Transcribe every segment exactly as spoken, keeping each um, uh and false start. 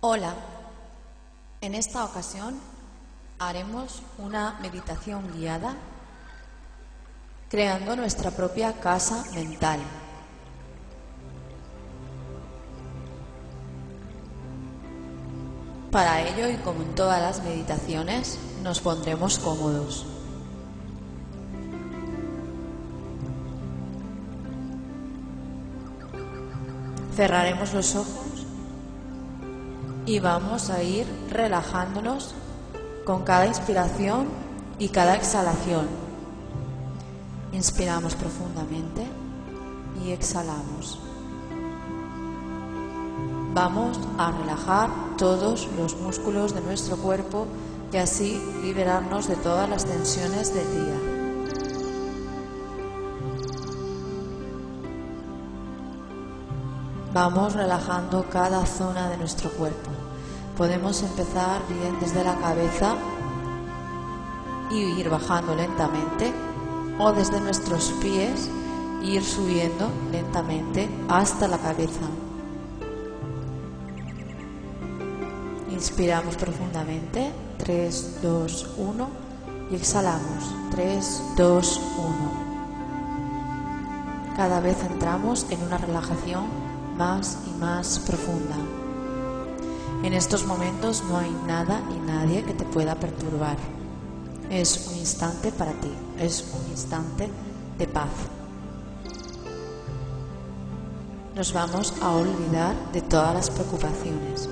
Hola, en esta ocasión haremos una meditación guiada creando nuestra propia casa mental. Para ello, y como en todas las meditaciones, nos pondremos cómodos. Cerraremos los ojos y vamos a ir relajándonos con cada inspiración y cada exhalación. Inspiramos profundamente y exhalamos. Vamos a relajar todos los músculos de nuestro cuerpo y así liberarnos de todas las tensiones del día. Vamos relajando cada zona de nuestro cuerpo. Podemos empezar bien desde la cabeza y ir bajando lentamente, o desde nuestros pies e ir subiendo lentamente hasta la cabeza. Inspiramos profundamente, tres, dos, uno, y exhalamos, tres, dos, uno. Cada vez entramos en una relajación más y más profunda. En estos momentos no hay nada y nadie que te pueda perturbar. Es un instante para ti, es un instante de paz. Nos vamos a olvidar de todas las preocupaciones,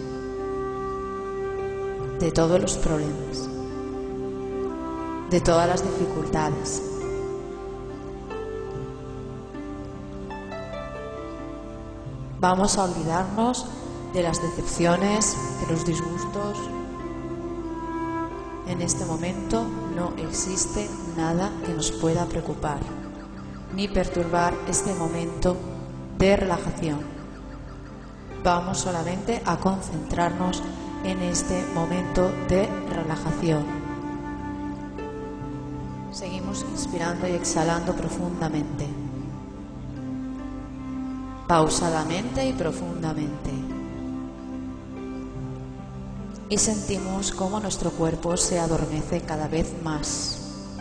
de todos los problemas, de todas las dificultades. Vamos a olvidarnos de las decepciones, de los disgustos. En este momento no existe nada que nos pueda preocupar ni perturbar este momento de relajación. Vamos solamente a concentrarnos en este momento de relajación. Seguimos inspirando y exhalando profundamente, pausadamente y profundamente. Y sentimos cómo nuestro cuerpo se adormece cada vez más,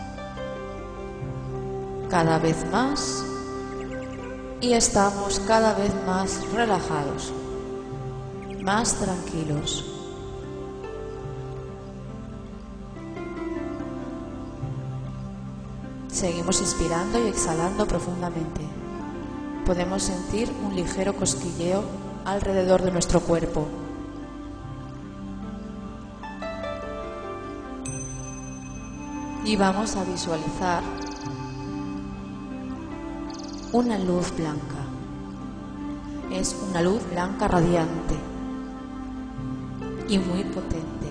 cada vez más, y estamos cada vez más relajados, más tranquilos. Seguimos inspirando y exhalando profundamente. Podemos sentir un ligero cosquilleo alrededor de nuestro cuerpo. Y vamos a visualizar una luz blanca. Es una luz blanca radiante y muy potente.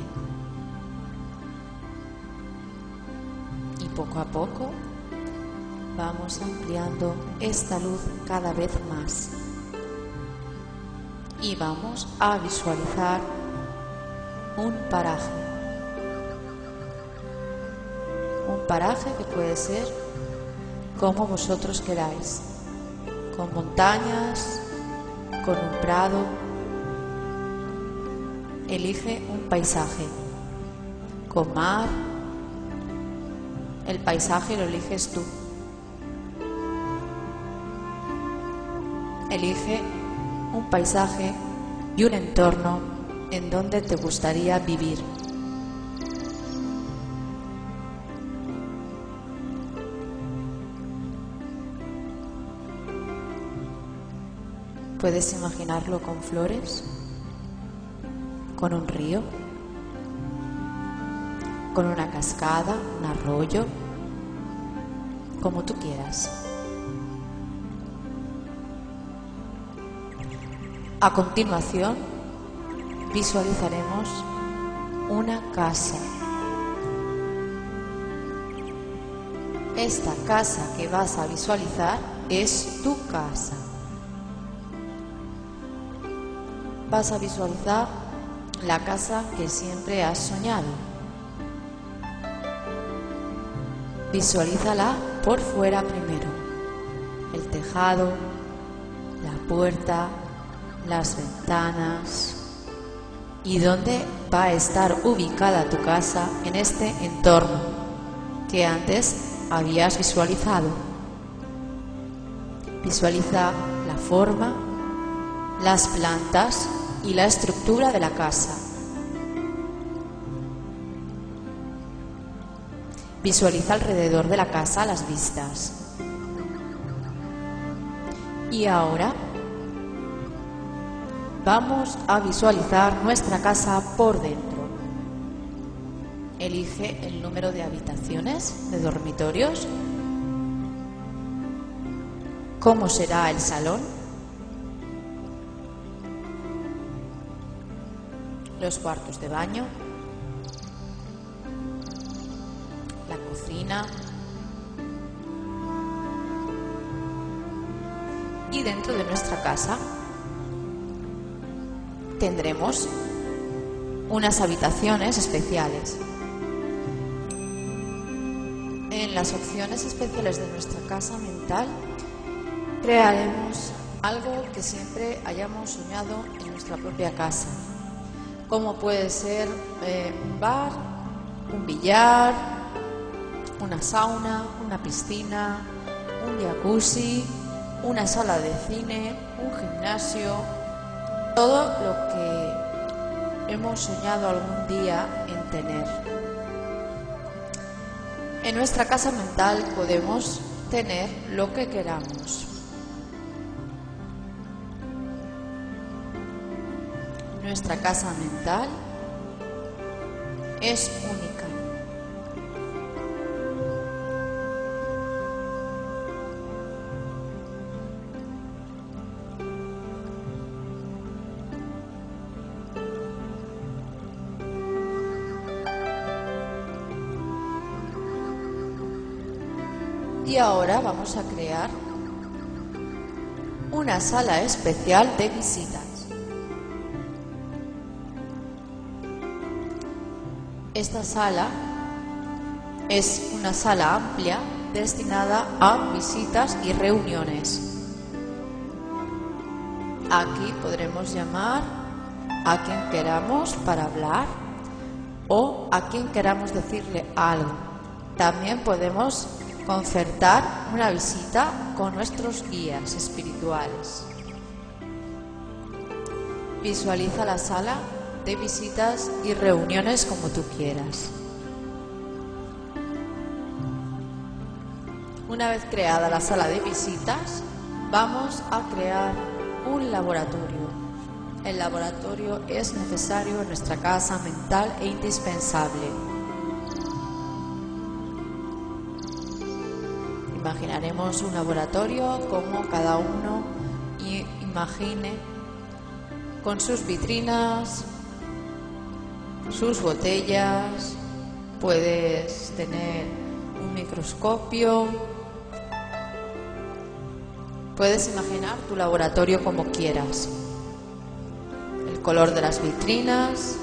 Y poco a poco vamos ampliando esta luz cada vez más. Y vamos a visualizar un paraje. Un paraje que puede ser como vosotros queráis, con montañas, con un prado. Elige un paisaje, con mar. El paisaje lo eliges tú. Elige un paisaje y un entorno en donde te gustaría vivir. Puedes imaginarlo con flores, con un río, con una cascada, un arroyo, como tú quieras. A continuación, visualizaremos una casa. Esta casa que vas a visualizar es tu casa. Vas a visualizar la casa que siempre has soñado. Visualízala por fuera primero. El tejado, la puerta, las ventanas, y dónde va a estar ubicada tu casa en este entorno que antes habías visualizado. Visualiza la forma, las plantas y la estructura de la casa. Visualiza alrededor de la casa las vistas. Y ahora vamos a visualizar nuestra casa por dentro. Elige el número de habitaciones, de dormitorios. ¿Cómo será el salón? Los cuartos de baño. La cocina. Y dentro de nuestra casa tendremos unas habitaciones especiales. En las opciones especiales de nuestra casa mental crearemos algo que siempre hayamos soñado en nuestra propia casa, como puede ser eh, un bar, un billar, una sauna, una piscina, un jacuzzi, una sala de cine, un gimnasio, todo lo que hemos soñado algún día en tener. En nuestra casa mental podemos tener lo que queramos. Nuestra casa mental es única. Y ahora vamos a crear una sala especial de visitas. Esta sala es una sala amplia destinada a visitas y reuniones. Aquí podremos llamar a quien queramos para hablar o a quien queramos decirle algo. También podemos concertar una visita con nuestros guías espirituales. Visualiza la sala de visitas y reuniones como tú quieras. Una vez creada la sala de visitas, vamos a crear un laboratorio. El laboratorio es necesario en nuestra casa mental e indispensable. Imaginaremos un laboratorio como cada uno imagine, con sus vitrinas, sus botellas. Puedes tener un microscopio. Puedes imaginar tu laboratorio como quieras. El color de las vitrinas.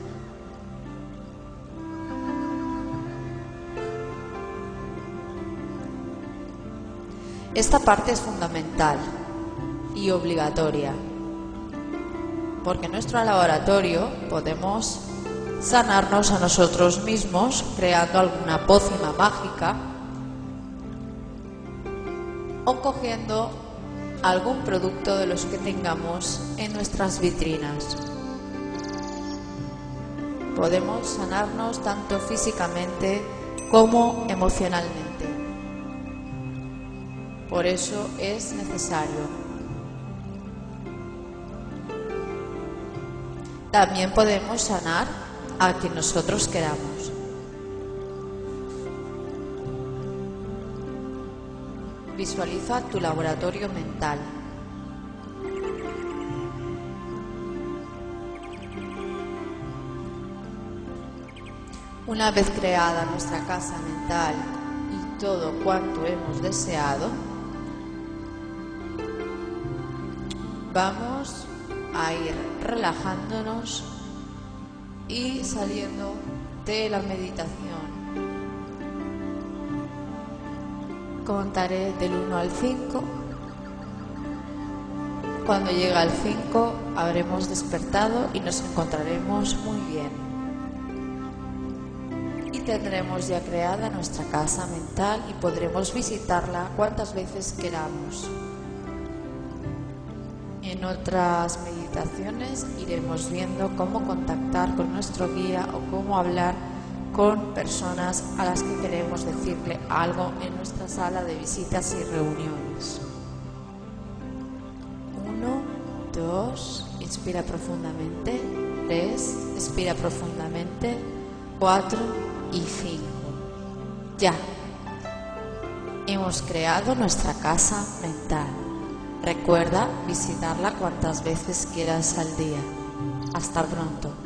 Esta parte es fundamental y obligatoria, porque en nuestro laboratorio podemos sanarnos a nosotros mismos creando alguna pócima mágica o cogiendo algún producto de los que tengamos en nuestras vitrinas. Podemos sanarnos tanto físicamente como emocionalmente. Por eso es necesario. También podemos sanar a quien nosotros queramos. Visualiza tu laboratorio mental. Una vez creada nuestra casa mental y todo cuanto hemos deseado, vamos a ir relajándonos y saliendo de la meditación. Contaré del uno al cinco Cuando llega el cinco habremos despertado y nos encontraremos muy bien. Y tendremos ya creada nuestra casa mental y podremos visitarla cuantas veces queramos. En otras meditaciones iremos viendo cómo contactar con nuestro guía o cómo hablar con personas a las que queremos decirle algo en nuestra sala de visitas y reuniones. Uno, dos, inspira profundamente. Tres, expira profundamente. Cuatro y cinco. Ya. Hemos creado nuestra casa mental. Recuerda visitarla cuantas veces quieras al día. Hasta pronto.